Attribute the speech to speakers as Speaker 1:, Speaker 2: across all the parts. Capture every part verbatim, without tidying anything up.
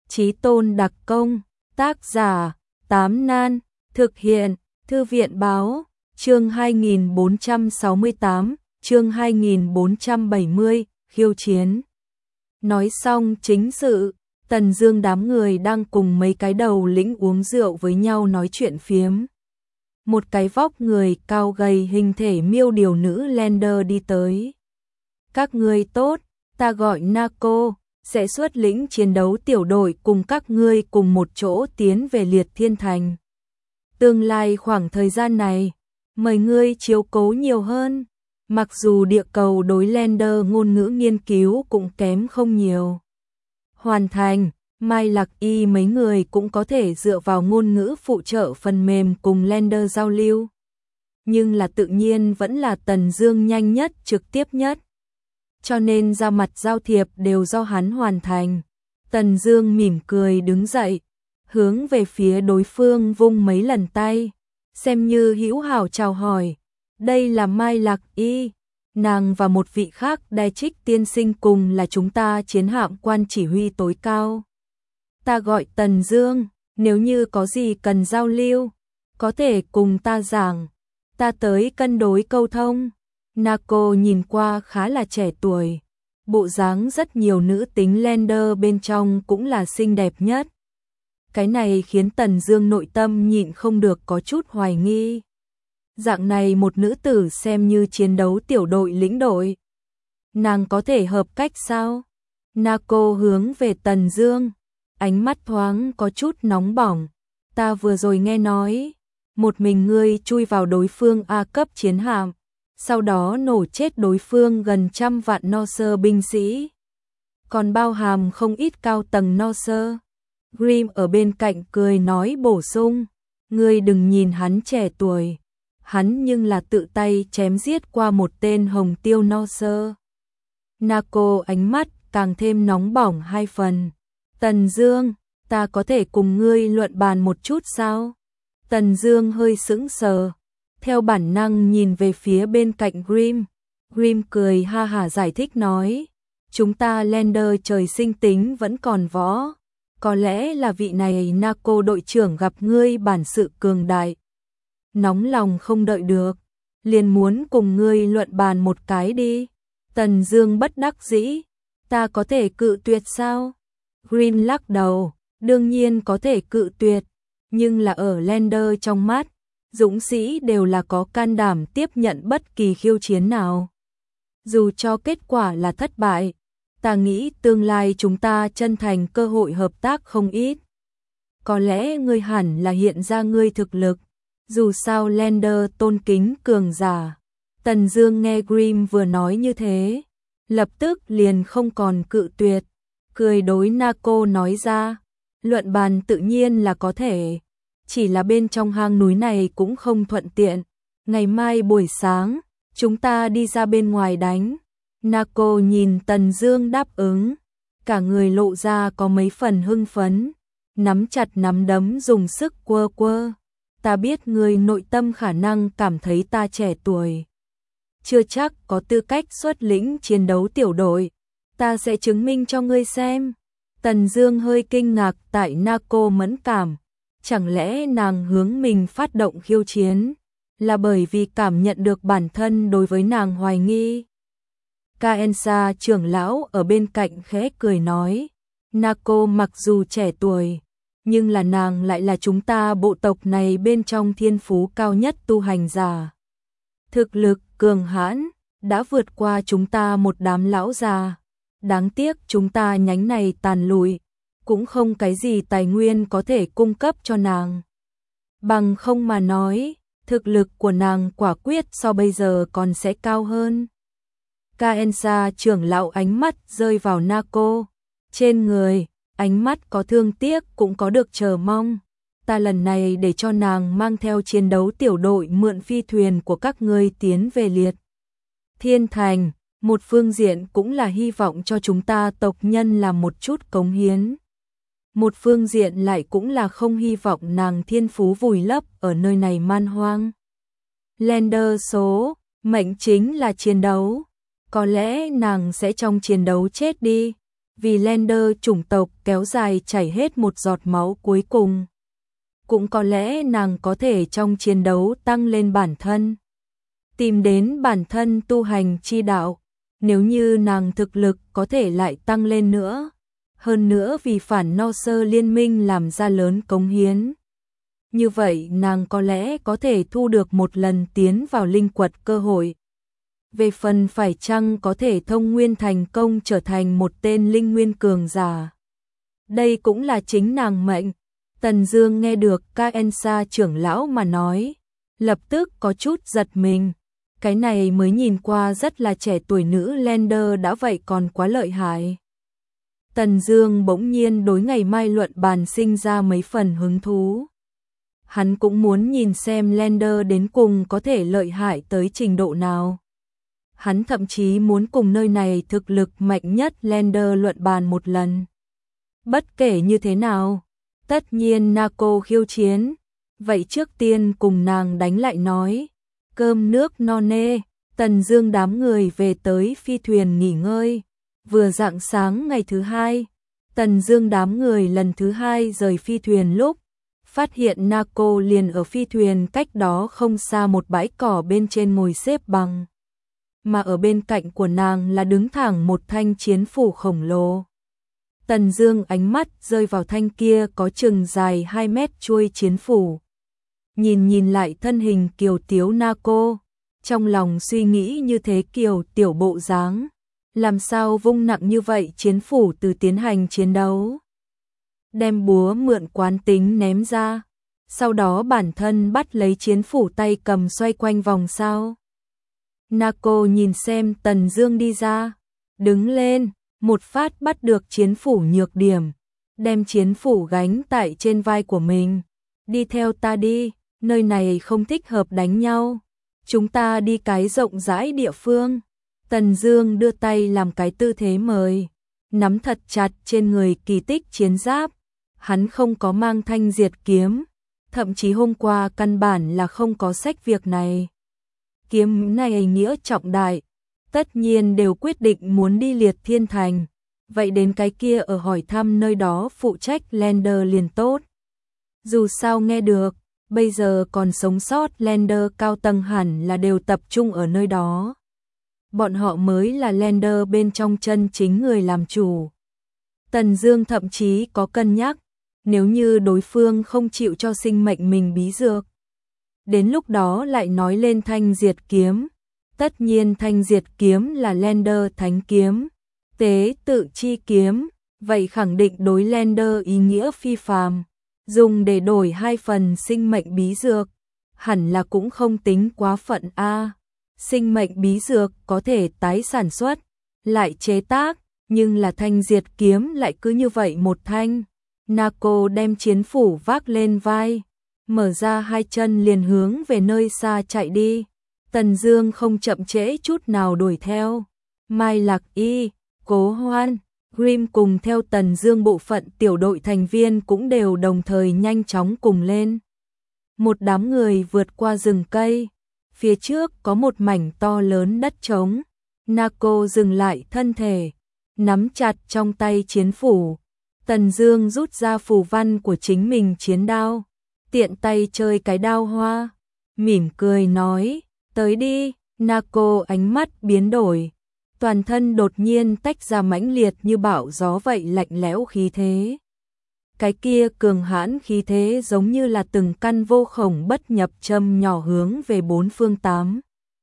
Speaker 1: Chí tôn đặc công, tác giả, Tám Nan, thực hiện, Thư viện báo, chương hai nghìn bốn trăm sáu mươi tám, chương hai nghìn bốn trăm bảy mươi, khiêu chiến. Nói xong chính sự, Tần Dương đám người đang cùng mấy cái đầu lĩnh uống rượu với nhau nói chuyện phiếm. Một cái vóc người cao gầy hình thể miêu điều nữ Lander đi tới. Các ngươi tốt, ta gọi Nako, sẽ xuất lĩnh chiến đấu tiểu đội cùng các ngươi cùng một chỗ tiến về Liệt Thiên Thành. Tương lai khoảng thời gian này, mời ngươi chiếu cố nhiều hơn. Mặc dù địa cầu đối Lander ngôn ngữ nghiên cứu cũng kém không nhiều. Hoàn thành, Mai Lạc Y mấy người cũng có thể dựa vào ngôn ngữ phụ trợ phần mềm cùng Lander giao lưu. Nhưng là tự nhiên vẫn là Tần Dương nhanh nhất, trực tiếp nhất. Cho nên ra mặt giao thiệp đều do hắn hoàn thành. Tần Dương mỉm cười đứng dậy, hướng về phía đối phương vung mấy lần tay, xem như hữu hảo chào hỏi. Đây là Mai Lạc Y, nàng và một vị khác Đai Trích tiên sinh cùng là chúng ta chiến hạm quan chỉ huy tối cao. Ta gọi Tần Dương, nếu như có gì cần giao lưu, có thể cùng ta giảng, ta tới cân đối câu thông. Nako nhìn qua khá là trẻ tuổi, bộ dáng rất nhiều nữ tính Lander bên trong cũng là xinh đẹp nhất. Cái này khiến Tần Dương nội tâm nhịn không được có chút hoài nghi. Dạng này một nữ tử xem như chiến đấu tiểu đội lĩnh đội, nàng có thể hợp cách sao? Nako hướng về Tần Dương, ánh mắt thoáng có chút nóng bỏng. Ta vừa rồi nghe nói, một mình ngươi chui vào đối phương A cấp chiến hạm, sau đó nổ chết đối phương gần trăm vạn no sơ binh sĩ, còn bao hàm không ít cao tầng no sơ. Grim ở bên cạnh cười nói bổ sung, ngươi đừng nhìn hắn trẻ tuổi, hắn nhưng là tự tay chém giết qua một tên hồng tiêu no sơ. Nako ánh mắt càng thêm nóng bỏng hai phần. Tần Dương, ta có thể cùng ngươi luận bàn một chút sao? Tần Dương hơi sững sờ, theo bản năng nhìn về phía bên cạnh Grim. Grim cười ha hả giải thích nói, chúng ta Lander trời sinh tính vẫn còn võ, có lẽ là vị này Nako đội trưởng gặp ngươi bản sự cường đại, nóng lòng không đợi được, liền muốn cùng ngươi luận bàn một cái đi. Tần Dương bất đắc dĩ, ta có thể cự tuyệt sao? Green lắc đầu, đương nhiên có thể cự tuyệt, nhưng là ở Lander trong mắt, dũng sĩ đều là có can đảm tiếp nhận bất kỳ khiêu chiến nào. Dù cho kết quả là thất bại, ta nghĩ tương lai chúng ta chân thành cơ hội hợp tác không ít. Có lẽ ngươi hẳn là hiện ra ngươi thực lực, dù sao Lander tôn kính cường giả. Tần Dương nghe Grim vừa nói như thế, lập tức liền không còn cự tuyệt, cười đối Nako nói ra, luận bàn tự nhiên là có thể, chỉ là bên trong hang núi này cũng không thuận tiện, ngày mai buổi sáng, chúng ta đi ra bên ngoài đánh. Nako nhìn Tần Dương đáp ứng, cả người lộ ra có mấy phần hưng phấn, nắm chặt nắm đấm dùng sức quơ quơ. Ta biết ngươi nội tâm khả năng cảm thấy ta trẻ tuổi, chưa chắc có tư cách xuất lĩnh chiến đấu tiểu đội, ta sẽ chứng minh cho ngươi xem. Tần Dương hơi kinh ngạc tại Nako mẫn cảm, chẳng lẽ nàng hướng mình phát động khiêu chiến, là bởi vì cảm nhận được bản thân đối với nàng hoài nghi. Kaensa trưởng lão ở bên cạnh khẽ cười nói, Nako mặc dù trẻ tuổi, nhưng là nàng lại là chúng ta bộ tộc này bên trong thiên phú cao nhất tu hành giả. Thực lực cường hãn, đã vượt qua chúng ta một đám lão già. Đáng tiếc chúng ta nhánh này tàn lụi, cũng không cái gì tài nguyên có thể cung cấp cho nàng. Bằng không mà nói, thực lực của nàng quả quyết so bây giờ còn sẽ cao hơn. Kaensa trưởng lão ánh mắt rơi vào Nako trên người, ánh mắt có thương tiếc cũng có được chờ mong. Ta lần này để cho nàng mang theo chiến đấu tiểu đội mượn phi thuyền của các ngươi tiến về Liệt Thiên Thành, một phương diện cũng là hy vọng cho chúng ta tộc nhân làm một chút cống hiến. Một phương diện lại cũng là không hy vọng nàng thiên phú vùi lấp ở nơi này man hoang. Lander số, mệnh chính là chiến đấu, có lẽ nàng sẽ trong chiến đấu chết đi. vì Lander chủng tộc kéo dài chảy hết một giọt máu cuối cùng. Cũng có lẽ nàng có thể trong chiến đấu tăng lên bản thân, tìm đến bản thân tu hành chi đạo, nếu như nàng thực lực có thể lại tăng lên nữa. Hơn nữa vì phản no sơ liên minh làm ra lớn cống hiến. Như vậy nàng có lẽ có thể thu được một lần tiến vào linh quật cơ hội. Về phần phải chăng có thể thông nguyên thành công trở thành một tên linh nguyên cường giả. Đây cũng là chính nàng mệnh. Tần Dương nghe được Kaensa trưởng lão mà nói, lập tức có chút giật mình. Cái này mới nhìn qua rất là trẻ tuổi nữ Lander đã vậy còn quá lợi hại. Tần Dương bỗng nhiên đối ngày mai luận bàn sinh ra mấy phần hứng thú. Hắn cũng muốn nhìn xem Lander đến cùng có thể lợi hại tới trình độ nào. Hắn thậm chí muốn cùng nơi này thực lực mạnh nhất Lander luận bàn một lần. Bất kể như thế nào, tất nhiên Nako khiêu chiến, vậy trước tiên cùng nàng đánh lại nói. Cơm nước no nê, Tần Dương đám người về tới phi thuyền nghỉ ngơi. Vừa rạng sáng ngày thứ hai, Tần Dương đám người lần thứ hai rời phi thuyền lúc, phát hiện Nako liền ở phi thuyền cách đó không xa một bãi cỏ bên trên ngồi xếp bằng. Mà ở bên cạnh của nàng là đứng thẳng một thanh chiến phủ khổng lồ. Tần Dương ánh mắt rơi vào thanh kia có chừng dài hai mét chuôi chiến phủ. Nhìn nhìn lại thân hình kiều tiếu Nako, trong lòng suy nghĩ như thế kiều tiểu bộ dáng, làm sao vung nặng như vậy chiến phủ từ tiến hành chiến đấu. Đem búa mượn quán tính ném ra, sau đó bản thân bắt lấy chiến phủ tay cầm xoay quanh vòng sao. Nako nhìn xem Tần Dương đi ra, đứng lên, một phát bắt được chiến phủ nhược điểm, đem chiến phủ gánh tại trên vai của mình. Đi theo ta đi, nơi này không thích hợp đánh nhau, chúng ta đi cái rộng rãi địa phương. Tần Dương đưa tay làm cái tư thế mời, nắm thật chặt trên người kỳ tích chiến giáp. Hắn không có mang thanh diệt kiếm, thậm chí hôm qua căn bản là không có sách việc này. Kiếm này nghĩa trọng đại, tất nhiên đều quyết định muốn đi Liệt Thiên Thành, vậy đến cái kia ở hỏi thăm nơi đó phụ trách Lander liền tốt. Dù sao nghe được, bây giờ còn sống sót Lander cao tầng hẳn là đều tập trung ở nơi đó. Bọn họ mới là Lander bên trong chân chính người làm chủ. Tần Dương thậm chí có cân nhắc, nếu như đối phương không chịu cho sinh mệnh mình bí dược, đến lúc đó lại nói lên thanh diệt kiếm. Tất nhiên thanh diệt kiếm là Lander thánh kiếm, tế tự chi kiếm, vậy khẳng định đối Lander ý nghĩa phi phàm, dùng để đổi hai phần sinh mệnh bí dược, hẳn là cũng không tính quá phận a. Sinh mệnh bí dược có thể tái sản xuất, lại chế tác, nhưng là thanh diệt kiếm lại cứ như vậy một thanh. Nako đem chiến phủ vác lên vai, mở ra hai chân liền hướng về nơi xa chạy đi. Tần Dương không chậm trễ chút nào đuổi theo. Mai Lạc Y, Cố Hoan, Grim cùng theo Tần Dương bộ phận tiểu đội thành viên cũng đều đồng thời nhanh chóng cùng lên. Một đám người vượt qua rừng cây, phía trước có một mảnh to lớn đất trống. Nako dừng lại thân thể, nắm chặt trong tay chiến phủ. Tần Dương rút ra phù văn của chính mình chiến đao, tiện tay chơi cái đao hoa, mỉm cười nói, tới đi. Nako ánh mắt biến đổi, toàn thân đột nhiên tách ra mãnh liệt như bão gió vậy lạnh lẽo khí thế. Cái kia cường hãn khí thế giống như là từng căn vô khổng bất nhập châm nhỏ hướng về bốn phương tám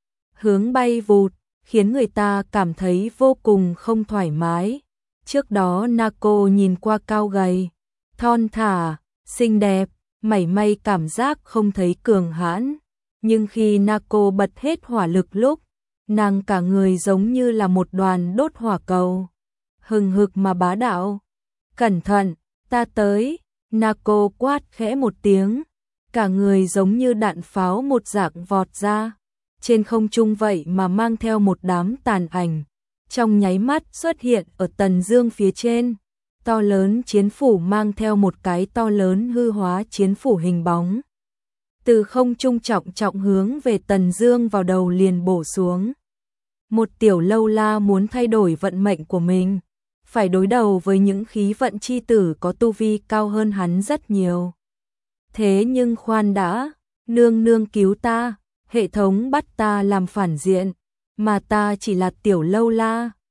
Speaker 1: hướng bay vụt, khiến người ta cảm thấy vô cùng không thoải mái. Trước đó Nako nhìn qua cao gầy, thon thả, xinh đẹp, mảy may cảm giác không thấy cường hãn, nhưng khi Nako bật hết hỏa lực lúc, nàng cả người giống như là một đoàn đốt hỏa cầu, hừng hực mà bá đạo. Cẩn thận, ta tới. Nako quát khẽ một tiếng, cả người giống như đạn pháo một dạng vọt ra, trên không trung vậy mà mang theo một đám tàn ảnh, trong nháy mắt xuất hiện ở Tần Dương phía trên. To lớn chiến phủ mang theo một cái to lớn hư hóa chiến phủ hình bóng, từ không trung trọng trọng hướng về Tần Dương vào đầu liền bổ xuống. Một tiểu lâu la muốn thay đổi vận mệnh của mình, phải đối đầu với những khí vận chi tử có tu vi cao hơn hắn rất nhiều. Thế nhưng khoan đã, nương nương cứu ta, hệ thống bắt ta làm phản diện, mà ta chỉ là tiểu lâu la,